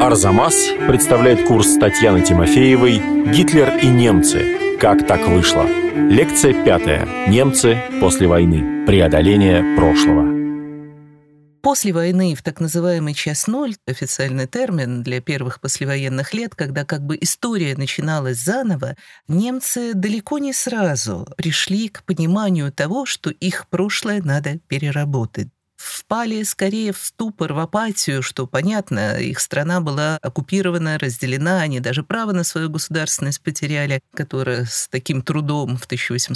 Арзамас представляет курс Татьяны Тимофеевой «Гитлер и немцы. Как так вышло?». Лекция 5. Немцы после войны. Преодоление прошлого. После войны, в так называемый час ноль, официальный термин для первых послевоенных лет, когда как бы история начиналась заново, немцы далеко не сразу пришли к пониманию того, что их прошлое надо переработать. Впали скорее в ступор, в апатию, что, понятно, их страна была оккупирована, разделена, они даже право на свою государственность потеряли, которое с таким трудом в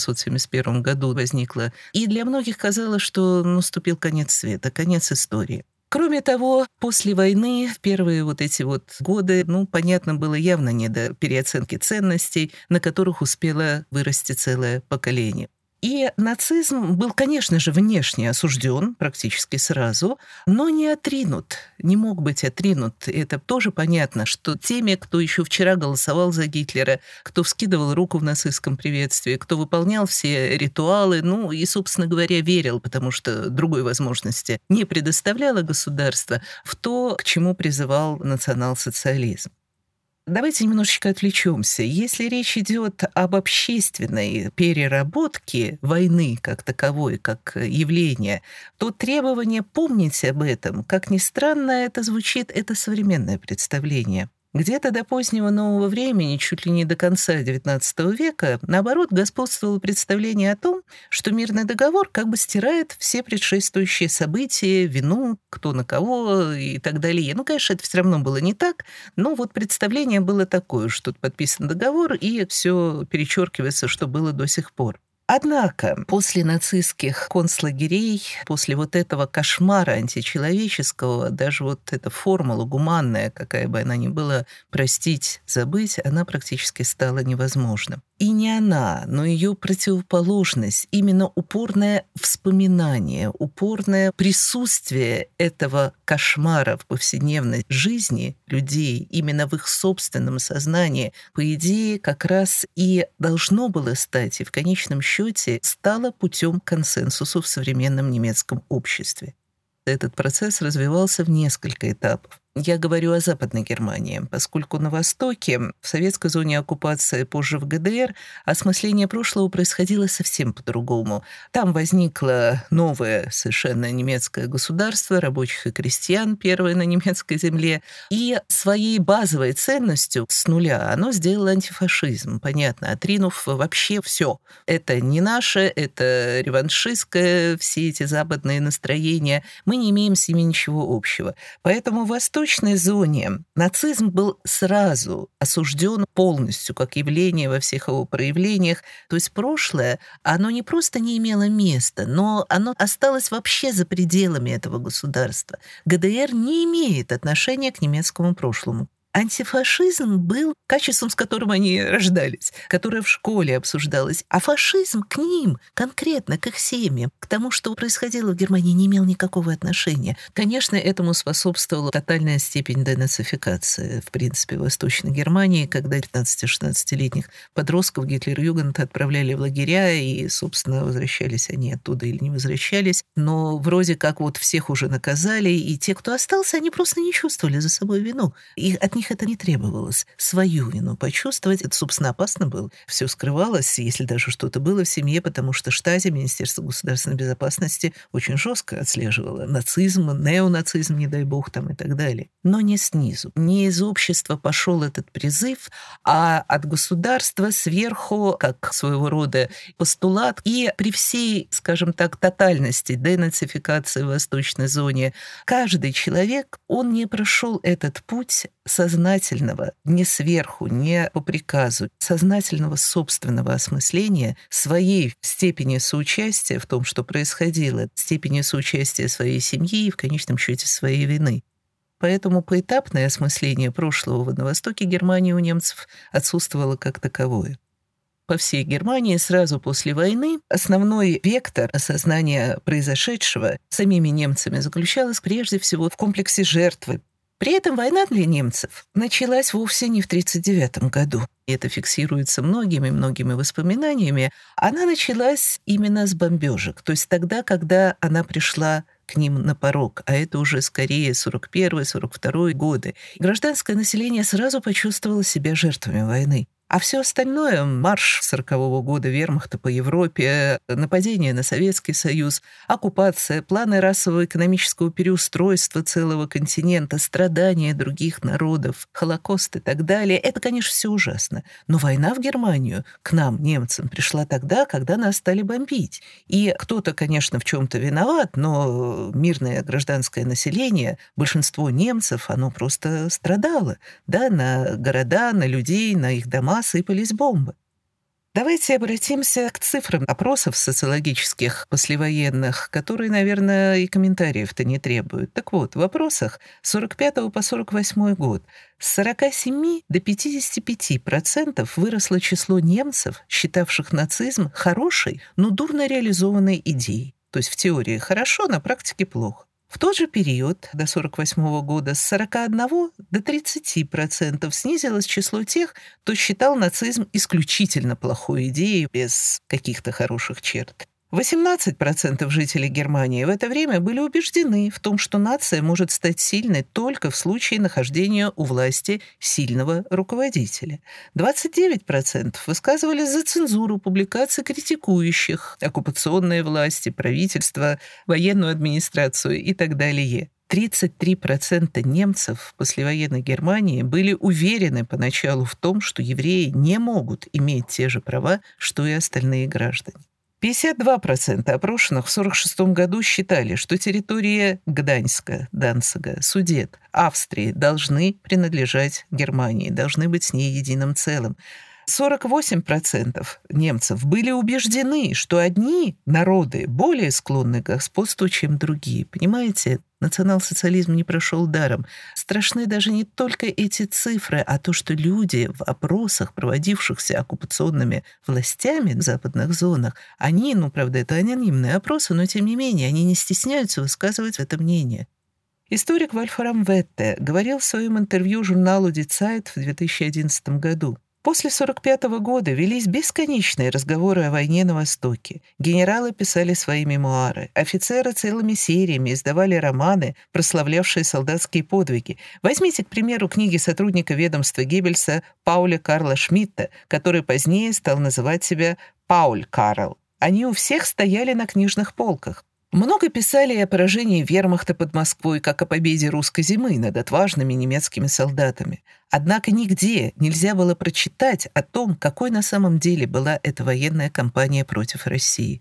1871 году возникло. И для многих казалось, что наступил конец света, конец истории. Кроме того, после войны, в первые эти годы, понятно, было явно не до переоценки ценностей, на которых успело вырасти целое поколение. И нацизм был, конечно же, внешне осужден практически сразу, но не отринут, не мог быть отринут. Это тоже понятно, что теми, кто еще вчера голосовал за Гитлера, кто вскидывал руку в нацистском приветствии, кто выполнял все ритуалы, и, собственно говоря, верил, потому что другой возможности не предоставляло государство, в то, к чему призывал национал-социализм. Давайте немножечко отвлечемся. Если речь идет об общественной переработке войны как таковой, как явления, то требование помнить об этом, как ни странно это звучит, это современное представление. Где-то до позднего нового времени, чуть ли не до конца XIX века, наоборот, господствовало представление о том, что мирный договор как бы стирает все предшествующие события, вину, кто на кого и так далее. Конечно, это все равно было не так, но представление было такое, что подписан договор, и все перечеркивается, что было до сих пор. Однако после нацистских концлагерей, после этого кошмара античеловеческого, даже эта формула гуманная, какая бы она ни была, простить, забыть, она практически стала невозможна. И не она, но ее противоположность, именно упорное вспоминание, упорное присутствие этого кошмара в повседневной жизни людей, именно в их собственном сознании, по идее, как раз и должно было стать, и в конечном счете стало путем к консенсусу в современном немецком обществе. Этот процесс развивался в несколько этапов. Я говорю о Западной Германии, поскольку на Востоке, в советской зоне оккупации, позже в ГДР, осмысление прошлого происходило совсем по-другому. Там возникло новое совершенно немецкое государство, рабочих и крестьян, первое на немецкой земле, и своей базовой ценностью с нуля оно сделало антифашизм, понятно, отринув вообще все. Это не наше, это реваншистское, все эти западные настроения, мы не имеем с ними ничего общего. Поэтому в восточной зоне нацизм был сразу осужден полностью как явление во всех его проявлениях. То есть прошлое, оно не просто не имело места, но оно осталось вообще за пределами этого государства. ГДР не имеет отношения к немецкому прошлому. Антифашизм был качеством, с которым они рождались, которое в школе обсуждалось. А фашизм к ним, конкретно к их семьям, к тому, что происходило в Германии, не имел никакого отношения. Конечно, этому способствовала тотальная степень денацификации, в принципе, в Восточной Германии, когда 15-16-летних подростков Гитлер-Югент отправляли в лагеря, и, собственно, возвращались они оттуда или не возвращались. Но вроде как всех уже наказали, и те, кто остался, они просто не чувствовали за собой вину. И от них это не требовалось. Свою вину почувствовать, это, собственно, опасно было. Все скрывалось, если даже что-то было в семье, потому что Штази, Министерство государственной безопасности, очень жестко отслеживало нацизм, неонацизм, не дай бог, и так далее. Но не снизу. Не из общества пошел этот призыв, а от государства сверху, как своего рода постулат. И при всей, скажем так, тотальности денацификации в Восточной зоне, каждый человек, он не прошел этот путь сознательного, не сверху, не по приказу, сознательного собственного осмысления своей степени соучастия в том, что происходило, степени соучастия своей семьи и, в конечном счете, своей вины. Поэтому поэтапное осмысление прошлого на востоке Германии у немцев отсутствовало как таковое. По всей Германии сразу после войны основной вектор осознания произошедшего самими немцами заключалась прежде всего в комплексе жертвы. При этом война для немцев началась вовсе не в 1939 году. И это фиксируется многими воспоминаниями. Она началась именно с бомбежек, то есть тогда, когда она пришла к ним на порог, а это уже скорее 41-42 годы. Гражданское население сразу почувствовало себя жертвами войны. А все остальное — марш 40-го года вермахта по Европе, нападение на Советский Союз, оккупация, планы расового экономического переустройства целого континента, страдания других народов, Холокост и так далее — это, конечно, все ужасно. Но война в Германию к нам, немцам, пришла тогда, когда нас стали бомбить. И кто-то, конечно, в чем-то виноват, но мирное гражданское население, большинство немцев, оно просто страдало. Да, на города, на людей, на их дома сыпались бомбы. Давайте обратимся к цифрам опросов социологических послевоенных, которые, наверное, и комментариев-то не требуют. Так вот, в опросах с 45 по 48 год с 47 до 55% выросло число немцев, считавших нацизм хорошей, но дурно реализованной идеей. То есть в теории хорошо, на практике плохо. В тот же период, до 1948 года, с 41 до 30% снизилось число тех, кто считал нацизм исключительно плохой идеей, без каких-то хороших черт. 18% жителей Германии в это время были убеждены в том, что нация может стать сильной только в случае нахождения у власти сильного руководителя. 29% высказывались за цензуру публикаций, критикующих оккупационные власти, правительство, военную администрацию и так далее. 33% немцев в послевоенной Германии были уверены поначалу в том, что евреи не могут иметь те же права, что и остальные граждане. 52% опрошенных в 1946 году считали, что территории Гданьска, Данцига, Судет, Австрии должны принадлежать Германии, должны быть с ней единым целым. 48% немцев были убеждены, что одни народы более склонны к господству, чем другие. Понимаете, национал-социализм не прошел даром. Страшны даже не только эти цифры, а то, что люди в опросах, проводившихся оккупационными властями в западных зонах, они, правда, это анонимные опросы, но тем не менее, они не стесняются высказывать это мнение. Историк Вольфрам Ветте говорил в своем интервью журналу Die Zeit в 2011 году. После 1945 года велись бесконечные разговоры о войне на Востоке. Генералы писали свои мемуары. Офицеры целыми сериями издавали романы, прославлявшие солдатские подвиги. Возьмите, к примеру, книги сотрудника ведомства Геббельса Пауля Карла Шмидта, который позднее стал называть себя Пауль Карл. Они у всех стояли на книжных полках. Много писали и о поражении вермахта под Москвой, как о победе русской зимы над отважными немецкими солдатами. Однако нигде нельзя было прочитать о том, какой на самом деле была эта военная кампания против России.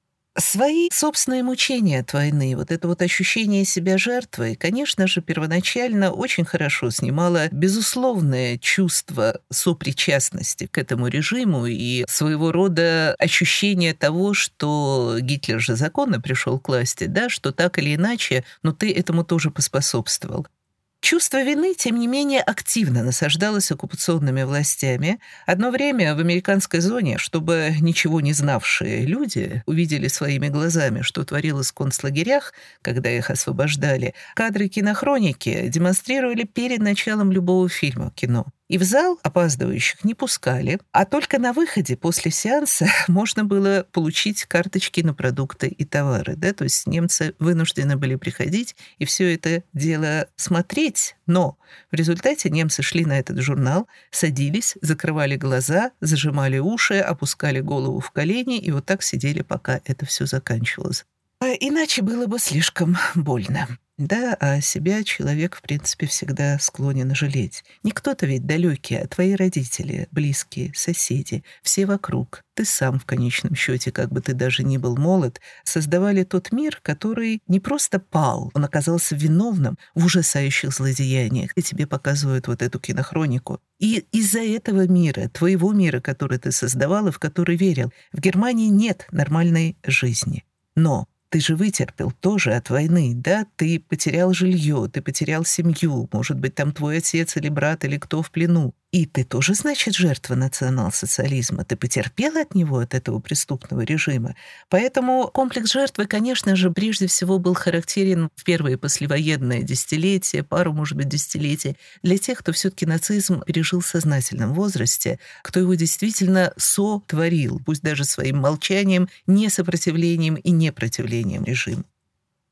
Свои собственные мучения от войны, это ощущение себя жертвой, конечно же, первоначально очень хорошо снимало безусловное чувство сопричастности к этому режиму и своего рода ощущение того, что Гитлер же законно пришел к власти, да, что так или иначе, но ты этому тоже поспособствовал. Чувство вины, тем не менее, активно насаждалось оккупационными властями. Одно время в американской зоне, чтобы ничего не знавшие люди увидели своими глазами, что творилось в концлагерях, когда их освобождали, кадры кинохроники демонстрировали перед началом любого фильма кино. И в зал опаздывающих не пускали, а только на выходе после сеанса можно было получить карточки на продукты и товары. Да? То есть немцы вынуждены были приходить и все это дело смотреть. Но в результате немцы шли на этот журнал, садились, закрывали глаза, зажимали уши, опускали голову в колени и вот так сидели, пока это все заканчивалось. Иначе было бы слишком больно. Да, а себя человек, в принципе, всегда склонен жалеть. Не кто-то ведь далекий, а твои родители, близкие, соседи, все вокруг. Ты сам, в конечном счете, как бы ты даже ни был молод, создавали тот мир, который не просто пал, он оказался виновным в ужасающих злодеяниях. И тебе показывают эту кинохронику. И из-за этого мира, твоего мира, который ты создавал и в который верил, в Германии нет нормальной жизни. Но ты же вытерпел тоже от войны, да? Ты потерял жилье, ты потерял семью, может быть, там твой отец или брат или кто в плену. И ты тоже, значит, жертва национал-социализма. Ты потерпел от него, от этого преступного режима. Поэтому комплекс жертвы, конечно же, прежде всего был характерен в первые послевоенные десятилетия, пару, может быть, десятилетий, для тех, кто все-таки нацизм пережил в сознательном возрасте, кто его действительно сотворил, пусть даже своим молчанием, несопротивлением и непротивлением режиму.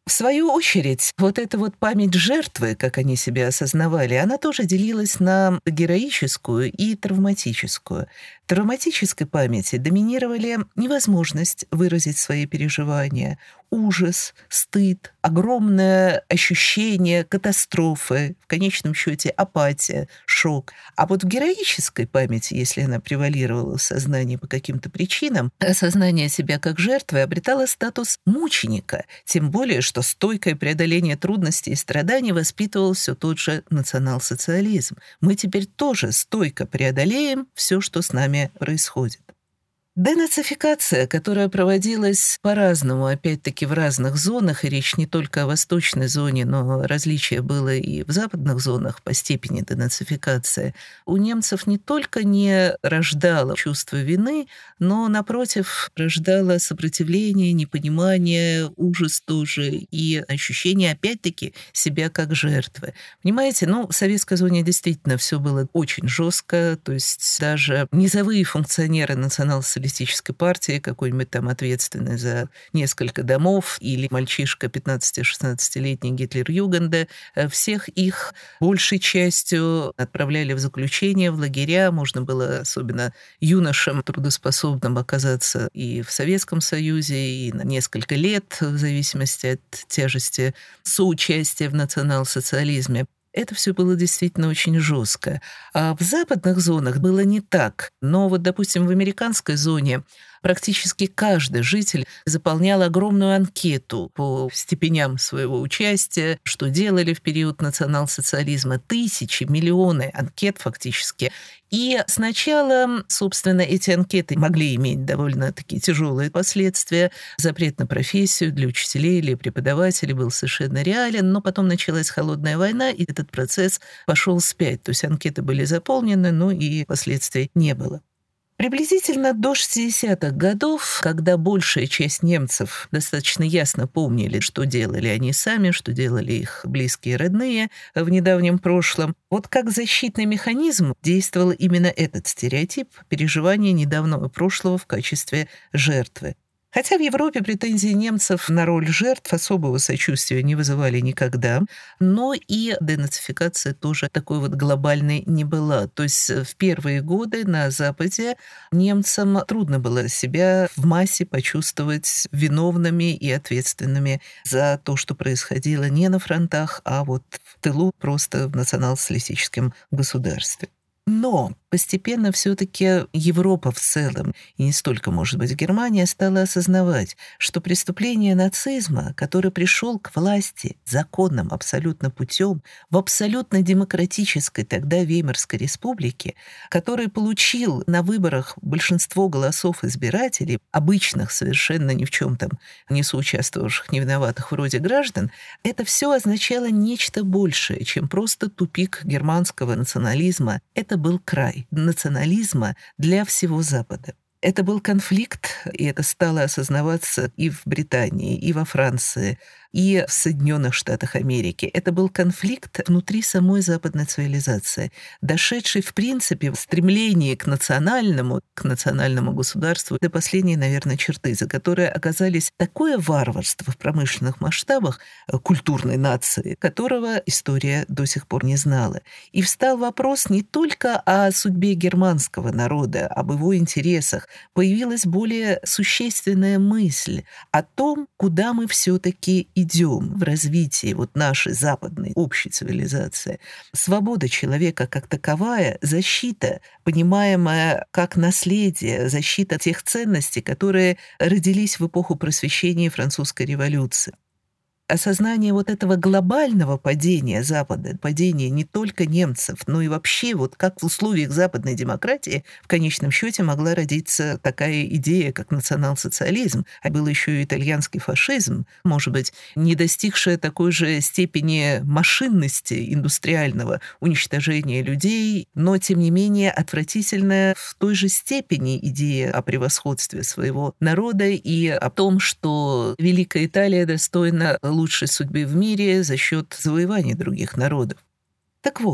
В свою очередь, вот эта вот память жертвы, как они себя осознавали, она тоже делилась на героическую и травматическую. В травматической памяти доминировали невозможность выразить свои переживания, ужас, стыд, огромное ощущение катастрофы, в конечном счете апатия, шок. А вот в героической памяти, если она превалировала в сознании по каким-то причинам, осознание себя как жертвы обретало статус мученика, тем более, что стойкое преодоление трудностей и страданий воспитывал все тот же национал-социализм. Мы теперь тоже стойко преодолеем все, что с нами происходит. Денацификация, которая проводилась по-разному, опять-таки в разных зонах, и речь не только о восточной зоне, но различие было и в западных зонах по степени денацификации, у немцев не только не рождала чувство вины, но, напротив, рождала сопротивление, непонимание, ужас тоже и ощущение, опять-таки, себя как жертвы. Понимаете, в советской зоне действительно все было очень жестко, то есть даже низовые функционеры национал-социалистической партии, какой-нибудь там ответственный за несколько домов, или мальчишка 15-16-летний Гитлер-Югенда, всех их большей частью отправляли в заключение, в лагеря. Можно было особенно юношам трудоспособным оказаться и в Советском Союзе, и на несколько лет, в зависимости от тяжести соучастия в национал-социализме. Это все было действительно очень жестко. А в западных зонах было не так. Но вот, допустим, в американской зоне практически каждый житель заполнял огромную анкету по степеням своего участия, что делали в период национал-социализма. Тысячи, миллионы анкет фактически. И сначала, собственно, эти анкеты могли иметь довольно такие тяжелые последствия. Запрет на профессию для учителей или преподавателей был совершенно реален, но потом началась холодная война, и этот процесс пошел вспять. То есть анкеты были заполнены, но и последствий не было. Приблизительно до 60-х годов, когда большая часть немцев достаточно ясно помнили, что делали они сами, что делали их близкие и родные в недавнем прошлом, вот как защитный механизм действовал именно этот стереотип переживания недавнего прошлого в качестве жертвы. Хотя в Европе претензии немцев на роль жертв особого сочувствия не вызывали никогда, но и денацификация тоже такой вот глобальной не была. То есть в первые годы на Западе немцам трудно было себя в массе почувствовать виновными и ответственными за то, что происходило не на фронтах, а вот в тылу, просто в национал-социалистическом государстве. Но постепенно все-таки Европа в целом, и не столько, может быть, Германия, стала осознавать, что преступление нацизма, который пришел к власти законным абсолютно путем, в абсолютно демократической тогда Веймарской республике, который получил на выборах большинство голосов избирателей, обычных, совершенно ни в чем там не соучаствовавших, невиноватых вроде граждан, это все означало нечто большее, чем просто тупик германского национализма. Это был край национализма для всего Запада. Это был конфликт, и это стало осознаваться и в Британии, и во Франции, и в Соединенных Штатах Америки. Это был конфликт внутри самой западной цивилизации, дошедший, в принципе, в стремлении к национальному государству до последней, наверное, черты, за которые оказались такое варварство в промышленных масштабах культурной нации, которого история до сих пор не знала. И встал вопрос не только о судьбе германского народа, об его интересах. Появилась более существенная мысль о том, куда мы все-таки идем в развитии вот нашей западной общей цивилизации. Свобода человека как таковая, защита, понимаемая как наследие, защита тех ценностей, которые родились в эпоху Просвещения и Французской революции. Осознание вот этого глобального падения Запада, падения не только немцев, но и вообще вот как в условиях западной демократии в конечном счете могла родиться такая идея, как национал-социализм, а был еще и итальянский фашизм, может быть, не достигшая такой же степени машинности индустриального уничтожения людей, но, тем не менее, отвратительная в той же степени идея о превосходстве своего народа и о том, что Великая Италия достойна лучшей судьбы в мире за счет завоеваний других народов. Так вот,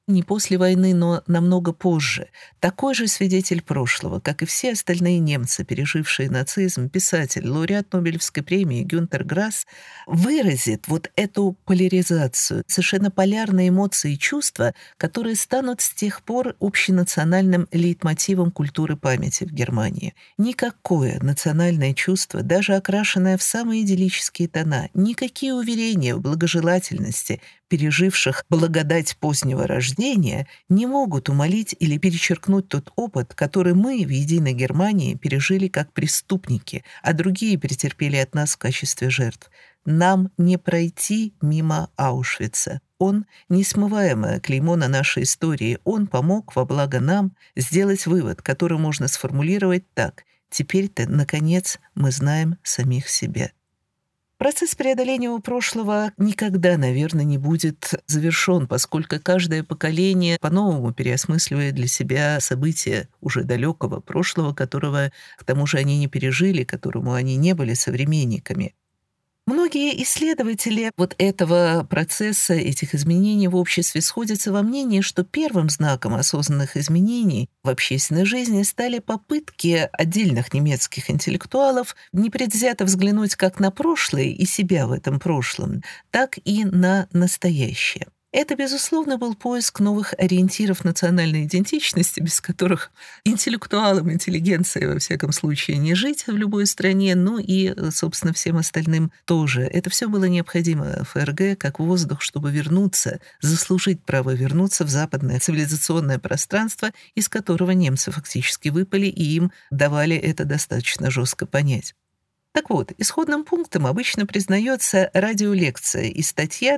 не после войны, но намного позже, такой же свидетель прошлого, как и все остальные немцы, пережившие нацизм, писатель, лауреат Нобелевской премии Гюнтер Грасс, выразит вот эту поляризацию, совершенно полярные эмоции и чувства, которые станут с тех пор общенациональным лейтмотивом культуры памяти в Германии. Никакое национальное чувство, даже окрашенное в самые идиллические тона, никакие уверения в благожелательности переживших благодать позднего рождения, не могут умалить или перечеркнуть тот опыт, который мы в единой Германии пережили как преступники, а другие претерпели от нас в качестве жертв. Нам не пройти мимо Аушвица. Он — несмываемое клеймо на нашей истории. Он помог во благо нам сделать вывод, который можно сформулировать так: теперь-то, наконец, мы знаем самих себя. Процесс преодоления прошлого никогда, наверное, не будет завершен, поскольку каждое поколение по-новому переосмысливает для себя события уже далекого прошлого, которого, к тому же, они не пережили, которому они не были современниками. Многие исследователи вот этого процесса, этих изменений в обществе сходятся во мнении, что первым знаком осознанных изменений в общественной жизни стали попытки отдельных немецких интеллектуалов непредвзято взглянуть как на прошлое и себя в этом прошлом, так и на настоящее. Это, безусловно, был поиск новых ориентиров национальной идентичности, без которых интеллектуалам, интеллигенции, во всяком случае, не жить в любой стране, ну и, собственно, всем остальным тоже. Это все было необходимо ФРГ как воздух, чтобы вернуться, заслужить право вернуться в западное цивилизационное пространство, из которого немцы фактически выпали, и им давали это достаточно жестко понять. Так вот, исходным пунктом обычно признается радиолекция и статья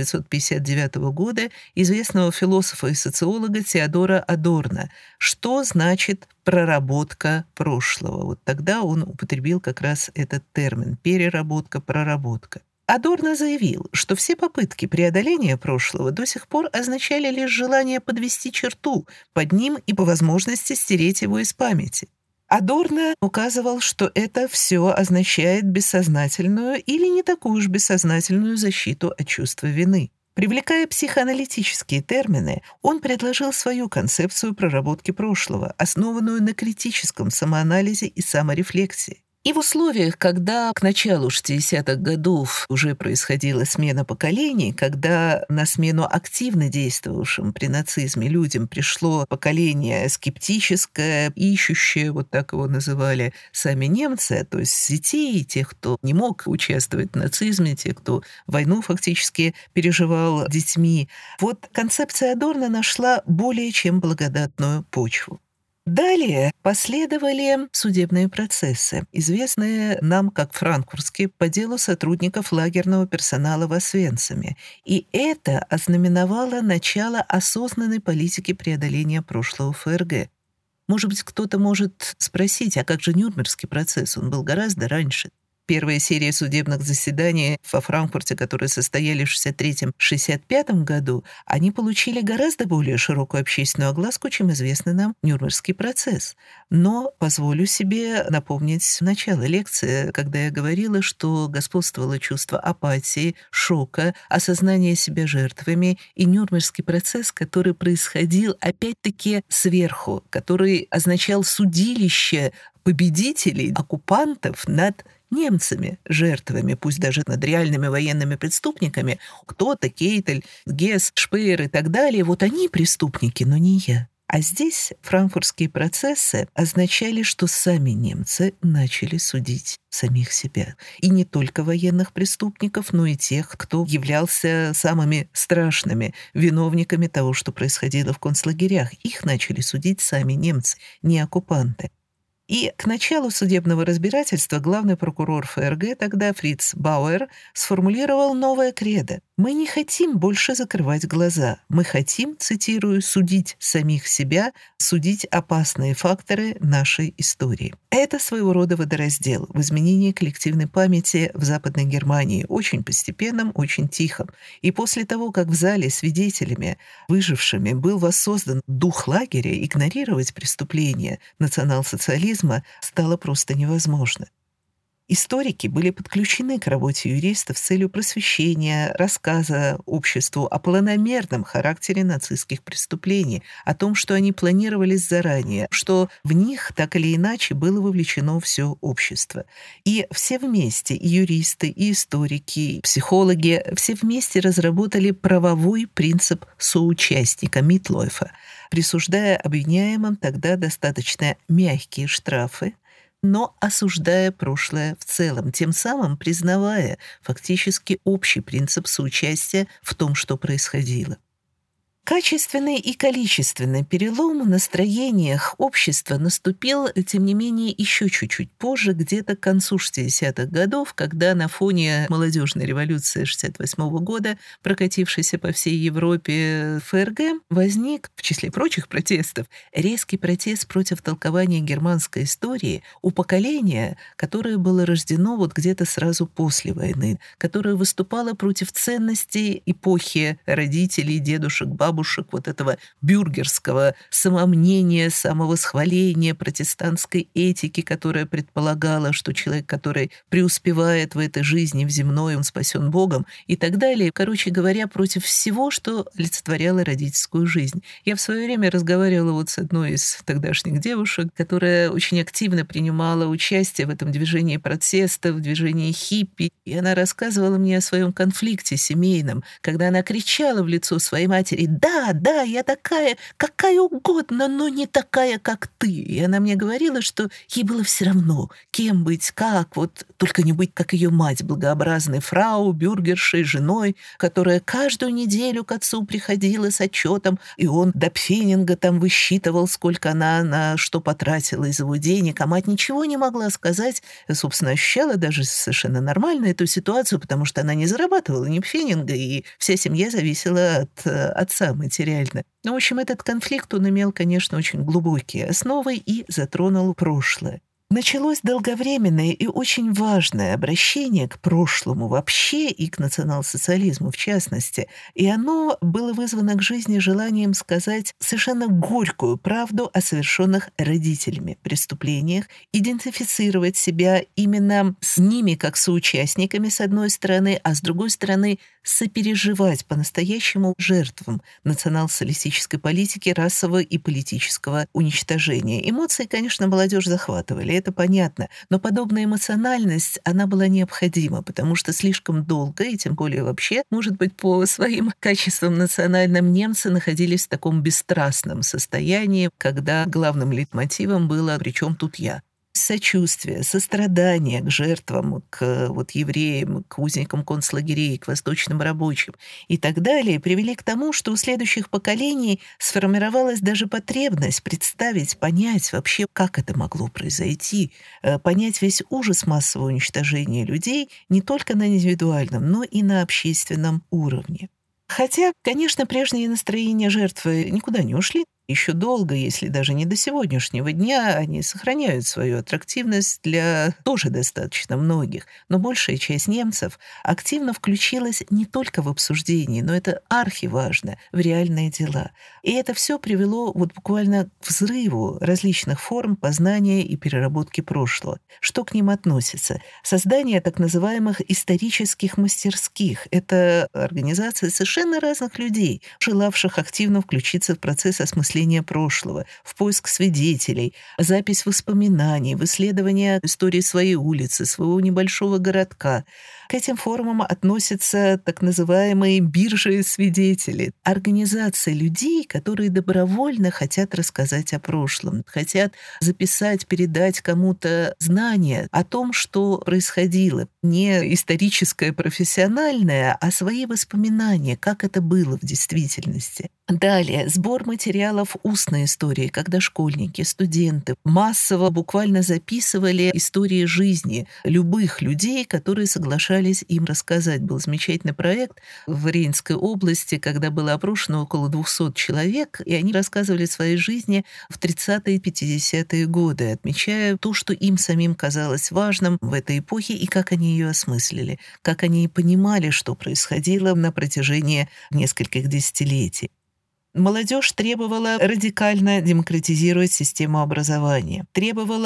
1959 года известного философа и социолога Теодора Адорно «Что значит проработка прошлого?». Вот тогда он употребил как раз этот термин «переработка, проработка». Адорно заявил, что все попытки преодоления прошлого до сих пор означали лишь желание подвести черту под ним и по возможности стереть его из памяти. Адорно указывал, что это все означает бессознательную или не такую уж бессознательную защиту от чувства вины. Привлекая психоаналитические термины, он предложил свою концепцию проработки прошлого, основанную на критическом самоанализе и саморефлексии. И в условиях, когда к началу 60-х годов уже происходила смена поколений, когда на смену активно действовавшим при нацизме людям пришло поколение скептическое, ищущее, вот так его называли сами немцы, то есть детей, тех, кто не мог участвовать в нацизме, тех, кто войну фактически переживал детьми, вот концепция Адорно нашла более чем благодатную почву. Далее последовали судебные процессы, известные нам как франкфуртские, по делу сотрудников лагерного персонала в Освенциме. И это ознаменовало начало осознанной политики преодоления прошлого ФРГ. Может быть, кто-то может спросить, а как же Нюрнбергский процесс? Он был гораздо раньше. Первая серия судебных заседаний во Франкфурте, которые состояли в 1963-1965 году, они получили гораздо более широкую общественную огласку, чем известный нам Нюрнбергский процесс. Но позволю себе напомнить начало лекции, когда я говорила, что господствовало чувство апатии, шока, осознания себя жертвами, и Нюрнбергский процесс, который происходил опять-таки сверху, который означал судилище победителей, оккупантов над немцами, жертвами, пусть даже над реальными военными преступниками, кто-то, Кейтель, Гесс, Шпеер и так далее, вот они преступники, но не я. А здесь франкфуртские процессы означали, что сами немцы начали судить самих себя. И не только военных преступников, но и тех, кто являлся самыми страшными виновниками того, что происходило в концлагерях. Их начали судить сами немцы, не оккупанты. И к началу судебного разбирательства главный прокурор ФРГ, тогда Фриц Бауэр, сформулировал новое кредо. «Мы не хотим больше закрывать глаза. Мы хотим, цитирую, судить самих себя, судить опасные факторы нашей истории». Это своего рода водораздел в изменении коллективной памяти в Западной Германии, очень постепенном, очень тихом. И после того, как в зале свидетелями, выжившими, был воссоздан дух лагеря, игнорировать преступления национал-социализма стало просто невозможно. Историки были подключены к работе юристов с целью просвещения, рассказа обществу о планомерном характере нацистских преступлений, о том, что они планировались заранее, что в них так или иначе было вовлечено все общество. И все вместе, и юристы, и историки, и психологи, все вместе разработали правовой принцип соучастника Митлойфа, присуждая обвиняемым тогда достаточно мягкие штрафы, но осуждая прошлое в целом, тем самым признавая фактически общий принцип соучастия в том, что происходило. Качественный и количественный перелом в настроениях общества наступил, тем не менее, еще чуть-чуть позже, где-то к концу 60-х годов, когда на фоне молодежной революции 68-го года, прокатившейся по всей Европе ФРГ, возник, в числе прочих протестов, резкий протест против толкования германской истории у поколения, которое было рождено вот где-то сразу после войны, которое выступало против ценностей эпохи родителей, дедушек, бабушек, вот этого бюргерского самомнения, самовосхваления, протестантской этики, которая предполагала, что человек, который преуспевает в этой жизни, в земной, он спасен Богом и так далее. Короче говоря, против всего, что олицетворяло родительскую жизнь. Я в свое время разговаривала вот с одной из тогдашних девушек, которая очень активно принимала участие в этом движении протеста, в движении хиппи. И она рассказывала мне о своем конфликте семейном, когда она кричала в лицо своей матери: «Да, я такая, какая угодно, но не такая, как ты». И она мне говорила, что ей было все равно, кем быть, как, вот только не быть, как ее мать, благообразной фрау, бюргершей, женой, которая каждую неделю к отцу приходила с отчетом, и он до пфенинга там высчитывал, сколько она на что потратила из его денег, а мать ничего не могла сказать, собственно, ощущала даже совершенно нормально эту ситуацию, потому что она не зарабатывала ни пфенинга, и вся семья зависела от отца материально. Ну, в общем, этот конфликт, он имел, конечно, очень глубокие основы и затронул прошлое. Началось долговременное и очень важное обращение к прошлому вообще и к национал-социализму в частности. И оно было вызвано к жизни желанием сказать совершенно горькую правду о совершенных родителями преступлениях, идентифицировать себя именно с ними как соучастниками, с одной стороны, а с другой стороны сопереживать по-настоящему жертвам национал-социалистической политики, расового и политического уничтожения. Эмоции, конечно, молодежь захватывали, это понятно, но подобная эмоциональность, она была необходима, потому что слишком долго, и тем более вообще, может быть, по своим качествам национальным, немцы находились в таком бесстрастном состоянии, когда главным лейтмотивом было «при чем тут я?». Сочувствие, сострадание к жертвам, к вот евреям, к узникам концлагерей, к восточным рабочим и так далее привели к тому, что у следующих поколений сформировалась даже потребность представить, понять вообще, как это могло произойти, понять весь ужас массового уничтожения людей не только на индивидуальном, но и на общественном уровне. Хотя, конечно, прежние настроения жертвы никуда не ушли. Еще долго, если даже не до сегодняшнего дня, они сохраняют свою аттрактивность для тоже достаточно многих. Но большая часть немцев активно включилась не только в обсуждение, но это архиважно, в реальные дела. И это все привело вот буквально к взрыву различных форм познания и переработки прошлого. Что к ним относится? Создание так называемых исторических мастерских. Это организация совершенно разных людей, желавших активно включиться в процесс осмысления прошлого, в поиск свидетелей, запись воспоминаний, в исследование истории своей улицы, своего небольшого городка. К этим формам относятся так называемые биржи свидетелей, организация людей, которые добровольно хотят рассказать о прошлом, хотят записать, передать кому-то знания о том, что происходило. Не историческое, профессиональное, а свои воспоминания, как это было в действительности. Далее, сбор материалов устной истории, когда школьники, студенты массово буквально записывали истории жизни любых людей, которые соглашались им рассказать. Был замечательный проект в Рейнской области, когда было опрошено около 200 человек, и они рассказывали своей жизни в 30-е и 50-е годы, отмечая то, что им самим казалось важным в этой эпохе, и как они ее осмыслили, как они понимали, что происходило на протяжении нескольких десятилетий. Молодежь требовала радикально демократизировать систему образования, требовала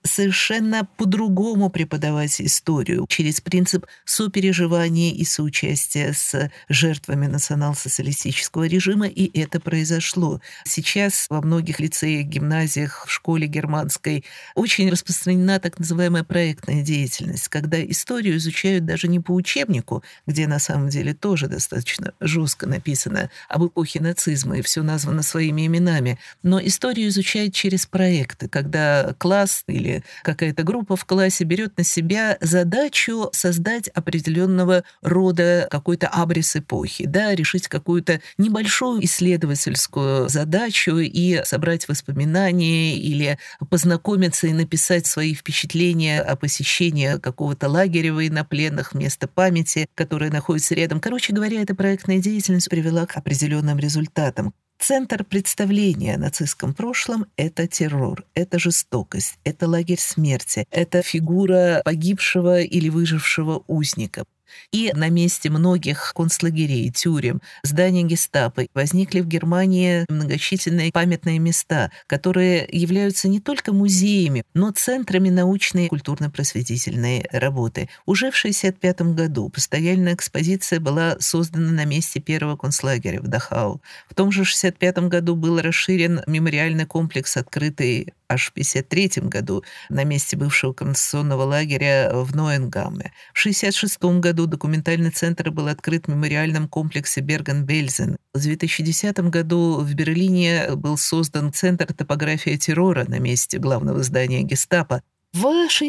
совершенно по-другому преподавать историю, через принцип сопереживания и соучастия с жертвами национал-социалистического режима, и это произошло. Сейчас во многих лицеях, гимназиях, в школе германской очень распространена так называемая проектная деятельность, когда историю изучают даже не по учебнику, где на самом деле тоже достаточно жестко написано об эпохе нацизма и все названо своими именами, но историю изучают через проекты, когда класс или какая-то группа в классе берет на себя задачу создать определенного рода какой-то абрис эпохи, да, решить какую-то небольшую исследовательскую задачу и собрать воспоминания или познакомиться и написать свои впечатления о посещении какого-то лагеря военнопленных, места памяти, которое находится рядом. Короче говоря, эта проектная деятельность привела к определенным результатам. Центр представления о нацистском прошлом — это террор, это жестокость, это лагерь смерти, это фигура погибшего или выжившего узника. И на месте многих концлагерей, тюрем, зданий гестапо возникли в Германии многочисленные памятные места, которые являются не только музеями, но центрами научной и культурно-просветительной работы. Уже в 1965 году постоянная экспозиция была создана на месте первого концлагеря в Дахау. В том же 1965 году был расширен мемориальный комплекс, открытый аж в 1953 году на месте бывшего концентрационного лагеря в Нойенгамме. В 1966 году документальный центр был открыт в мемориальном комплексе Берген-Бельзен. В 2010 году в Берлине был создан Центр топографии террора на месте главного здания гестапо. В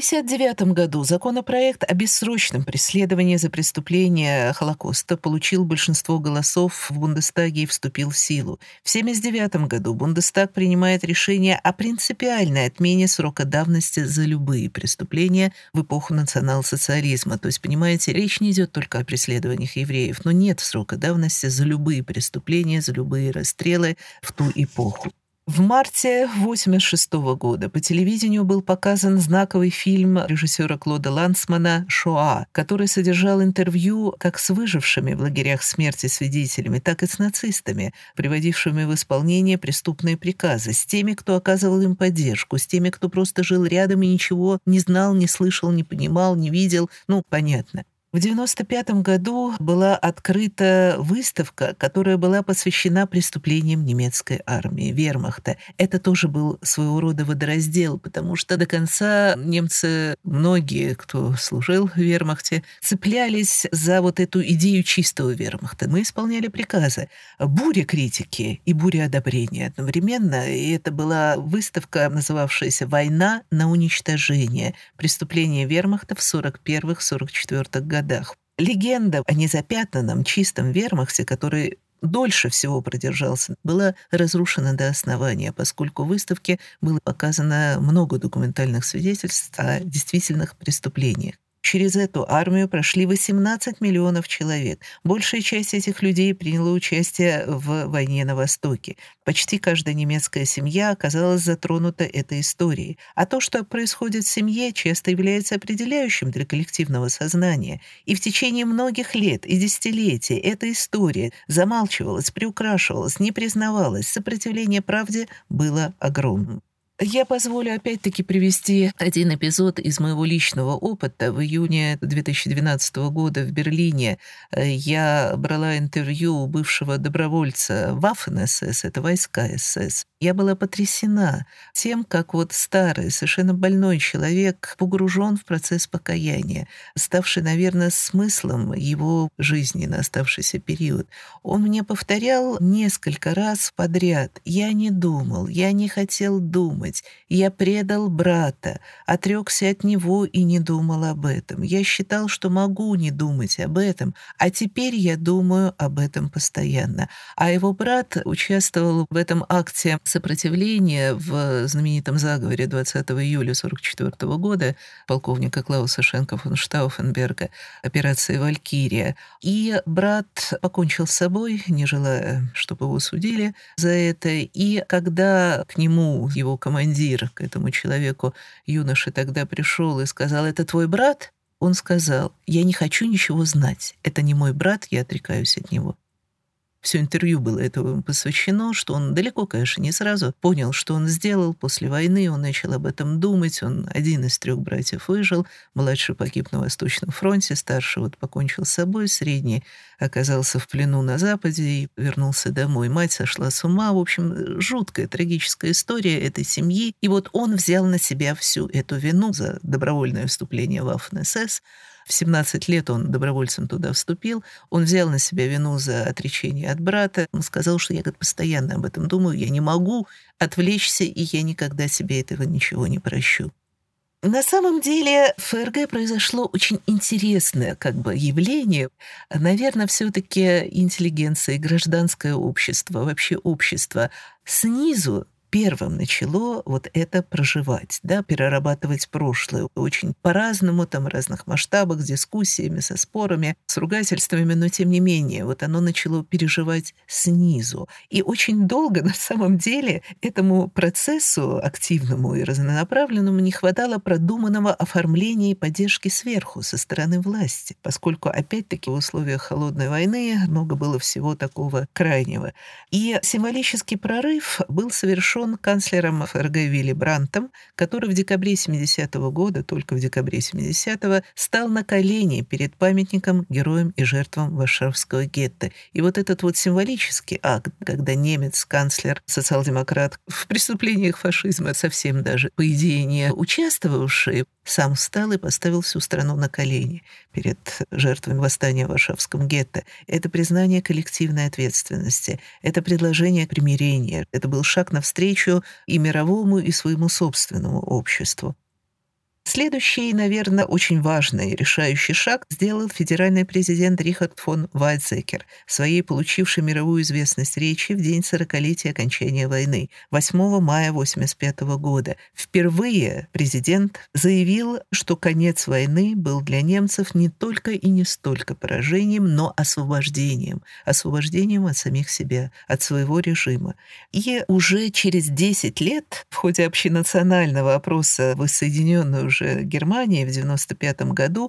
1969 году законопроект о бессрочном преследовании за преступления Холокоста получил большинство голосов в Бундестаге и вступил в силу. В 1979 году Бундестаг принимает решение о принципиальной отмене срока давности за любые преступления в эпоху национал-социализма. То есть, понимаете, речь не идет только о преследованиях евреев, но нет срока давности за любые преступления, за любые расстрелы в ту эпоху. В марте 1986 года по телевидению был показан знаковый фильм режиссера Клода Ланцмана «Шоа», который содержал интервью как с выжившими в лагерях смерти свидетелями, так и с нацистами, приводившими в исполнение преступные приказы, с теми, кто оказывал им поддержку, с теми, кто просто жил рядом и ничего не знал, не слышал, не понимал, не видел. Понятно. В 1995 году была открыта выставка, которая была посвящена преступлениям немецкой армии, вермахта. Это тоже был своего рода водораздел, потому что до конца немцы, многие, кто служил в вермахте, цеплялись за вот эту идею чистого вермахта. Мы исполняли приказы. Буря критики и буря одобрения одновременно. И это была выставка, называвшаяся «Война на уничтожение. Преступления вермахта в 1941-1944 годах». Легенда о незапятнанном чистом вермахте, который дольше всего продержался, была разрушена до основания, поскольку в выставке было показано много документальных свидетельств о действительных преступлениях. Через эту армию прошли 18 миллионов человек. Большая часть этих людей приняла участие в войне на Востоке. Почти каждая немецкая семья оказалась затронута этой историей. А то, что происходит в семье, часто является определяющим для коллективного сознания. И в течение многих лет и десятилетий эта история замалчивалась, приукрашивалась, не признавалась. Сопротивление правде было огромным. Я позволю опять-таки привести один эпизод из моего личного опыта. В июне 2012 года в Берлине я брала интервью у бывшего добровольца Waffen-СС, это войска СС. Я была потрясена тем, как старый, совершенно больной человек погружен в процесс покаяния, ставший, наверное, смыслом его жизни на оставшийся период. Он мне повторял несколько раз подряд: «Я не думал, я не хотел думать, я предал брата, отрекся от него и не думал об этом. Я считал, что могу не думать об этом, а теперь я думаю об этом постоянно». А его брат участвовал в этом акте сопротивления в знаменитом заговоре 20 июля 1944 года полковника Клауса Шенка фон Штауфенберга, операции «Валькирия». И брат покончил с собой, не желая, чтобы его судили за это. И когда к нему его командир, к этому человеку, юноше, тогда пришел и сказал: «Это твой брат?» Он сказал: «Я не хочу ничего знать. Это не мой брат, я отрекаюсь от него». Все интервью было этому посвящено, что он далеко, конечно, не сразу понял, что он сделал. После войны он начал об этом думать. Он один из 3 братьев выжил. Младший погиб на Восточном фронте, старший вот покончил с собой, средний оказался в плену на Западе и вернулся домой. Мать сошла с ума. В общем, жуткая, трагическая история этой семьи. И вот он взял на себя всю эту вину за добровольное вступление в Waffen-СС. В 17 лет он добровольцем туда вступил. Он взял на себя вину за отречение от брата. Он сказал, что я постоянно об этом думаю, я не могу отвлечься, и я никогда себе этого ничего не прощу. На самом деле в ФРГ произошло очень интересное явление. Наверное, все-таки интеллигенция и гражданское общество, вообще общество снизу первым начало вот это проживать, перерабатывать прошлое. Очень по-разному, в разных масштабах, с дискуссиями, со спорами, с ругательствами, но тем не менее, вот оно начало переживать снизу. И очень долго, на самом деле, этому процессу активному и разнонаправленному не хватало продуманного оформления и поддержки сверху, со стороны власти, поскольку, опять-таки, в условиях холодной войны много было всего такого крайнего. И символический прорыв был совершен канцлером ФРГ Вилли Брандтом, который в декабре 70-го года, только в декабре 70-го, стал на колени перед памятником героям и жертвам Варшавского гетто. И вот этот вот символический акт, когда немец, канцлер, социал-демократ в преступлениях фашизма совсем даже, по идее, не участвовавший, сам встал и поставил всю страну на колени перед жертвами восстания в Варшавском гетто. Это признание коллективной ответственности, это предложение примирения, это был шаг навстречу и мировому, и своему собственному обществу. Следующий, наверное, очень важный и решающий шаг сделал федеральный президент Рихард фон Вайтзекер в своей получившей мировую известность речи в день 40-летия окончания войны, 8 мая 1985 года. Впервые президент заявил, что конец войны был для немцев не только и не столько поражением, но освобождением. Освобождением от самих себя, от своего режима. И уже через 10 лет в ходе общенационального опроса воссоединенную уже Германии в 1995 году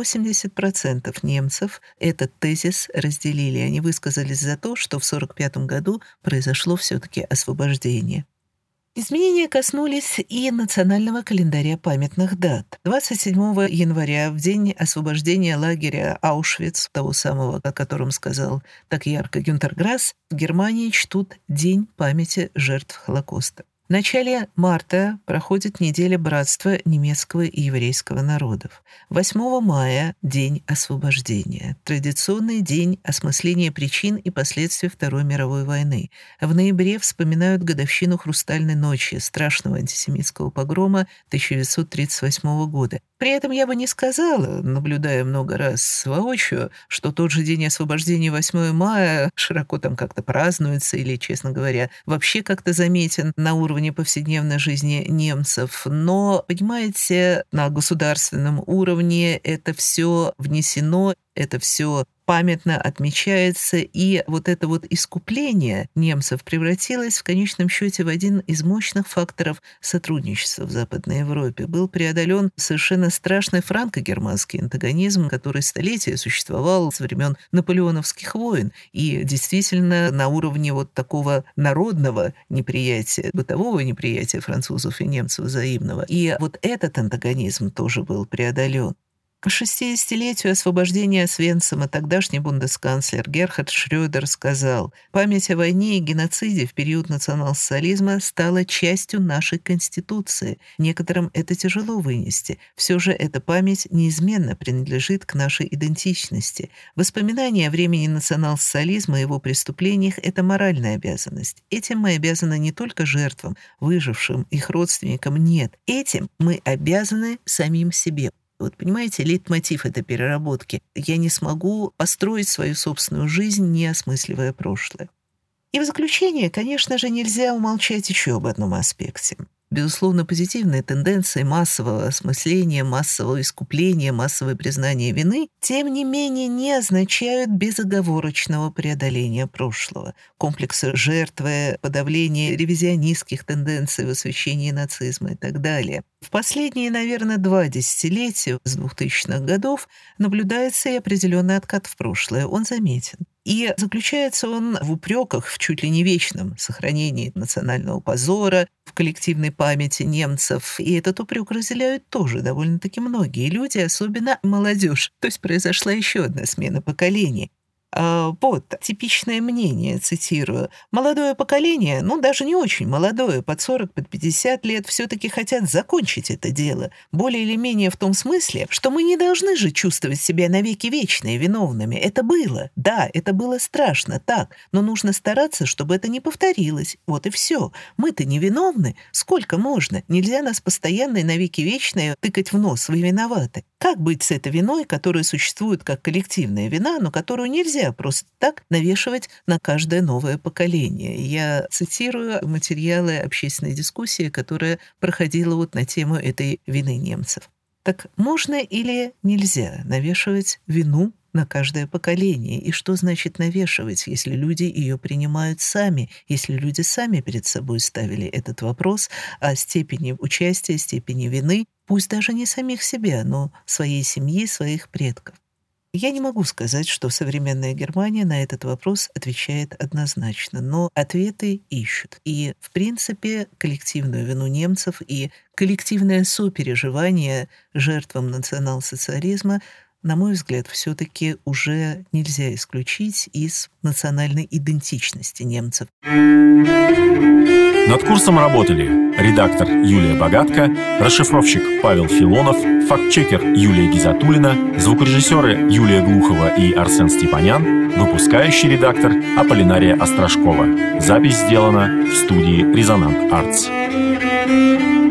80% немцев этот тезис разделили. Они высказались за то, что в 1945 году произошло все-таки освобождение. Изменения коснулись и национального календаря памятных дат. 27 января, в день освобождения лагеря Аушвиц, того самого, о котором сказал так ярко Гюнтер Грасс, в Германии чтут День памяти жертв Холокоста. В начале марта проходит неделя братства немецкого и еврейского народов. 8 мая – День освобождения, традиционный день осмысления причин и последствий Второй мировой войны. В ноябре вспоминают годовщину Хрустальной ночи, страшного антисемитского погрома 1938 года. При этом я бы не сказала, наблюдая много раз воочию, что тот же день освобождения 8 мая широко как-то празднуется или, честно говоря, вообще как-то заметен на уровне повседневной жизни немцев. Но, понимаете, на государственном уровне это все внесено, это все памятно отмечается, и вот это вот искупление немцев превратилось в конечном счете в один из мощных факторов сотрудничества в Западной Европе. Был преодолен совершенно страшный франко-германский антагонизм, который столетия существовал с времен наполеоновских войн, и действительно на уровне вот такого народного неприятия, бытового неприятия французов и немцев взаимного. И вот этот антагонизм тоже был преодолен. К 60-летию освобождения Освенцима тогдашний бундесканцлер Герхард Шрёдер сказал: «Память о войне и геноциде в период национал-социализма стала частью нашей Конституции. Некоторым это тяжело вынести. Все же эта память неизменно принадлежит к нашей идентичности. Воспоминания о времени национал-социализма и его преступлениях – это моральная обязанность. Этим мы обязаны не только жертвам, выжившим, их родственникам, нет. Этим мы обязаны самим себе». Вот понимаете, лейтмотив этой переработки. Я не смогу построить свою собственную жизнь, не осмысливая прошлое. И в заключение, конечно же, нельзя умолчать еще об одном аспекте. Безусловно, позитивные тенденции массового осмысления, массового искупления, массовое признание вины, тем не менее, не означают безоговорочного преодоления прошлого, комплекса жертвы, подавления ревизионистских тенденций в освещении нацизма и так далее. В последние, наверное, 2 десятилетия с 2000-х годов наблюдается и определенный откат в прошлое. Он заметен. И заключается он в упреках в чуть ли не вечном сохранении национального позора в коллективной памяти немцев. И этот упрек разделяют тоже довольно-таки многие люди, особенно молодежь. То есть произошла еще одна смена поколений. Вот, типичное мнение, цитирую. Молодое поколение, даже не очень молодое, под 40, под 50 лет, все-таки хотят закончить это дело. Более или менее в том смысле, что мы не должны же чувствовать себя навеки вечные виновными. Это было, да, это было страшно, так, но нужно стараться, чтобы это не повторилось. Вот и все. Мы-то не виновны. Сколько можно? Нельзя нас постоянно и навеки вечные тыкать в нос. Вы виноваты. Как быть с этой виной, которая существует как коллективная вина, но которую нельзя просто так навешивать на каждое новое поколение? Я цитирую материалы общественной дискуссии, которая проходила вот на тему этой вины немцев. Так можно или нельзя навешивать вину на каждое поколение? И что значит навешивать, если люди ее принимают сами, если люди сами перед собой ставили этот вопрос о степени участия, степени вины, пусть даже не самих себя, но своей семьи, своих предков? Я не могу сказать, что современная Германия на этот вопрос отвечает однозначно, но ответы ищут. И, в принципе, коллективную вину немцев и коллективное сопереживание жертвам национал-социализма, на мой взгляд, все-таки уже нельзя исключить из национальной идентичности немцев. Над курсом работали редактор Юлия Богатко, расшифровщик Павел Филонов, фактчекер Юлия Гизатуллина, звукорежиссеры Юлия Глухова и Арсен Степанян, выпускающий редактор Аполлинария Острожкова. Запись сделана в студии «Резонант Артс».